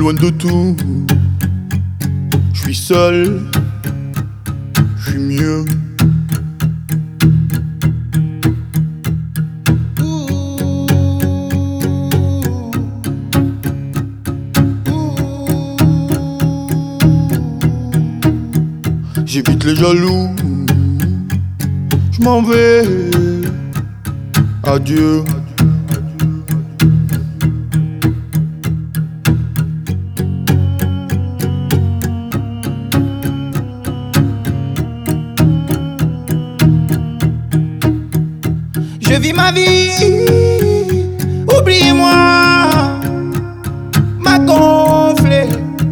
loin de tout. Je suis seul, je suis mieux. J'évite les jaloux, je m'en vais. Adieu. Je vis ma vie, oubliez-moi, m'a gonflé.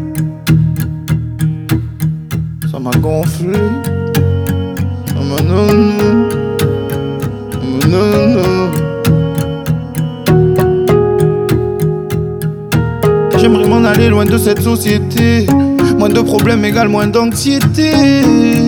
Ça m'a gonflé. Oh, non, non. Oh, non, non. J'aimerais m'en aller loin de cette société. Moins de problèmes égale moins d'anxiété.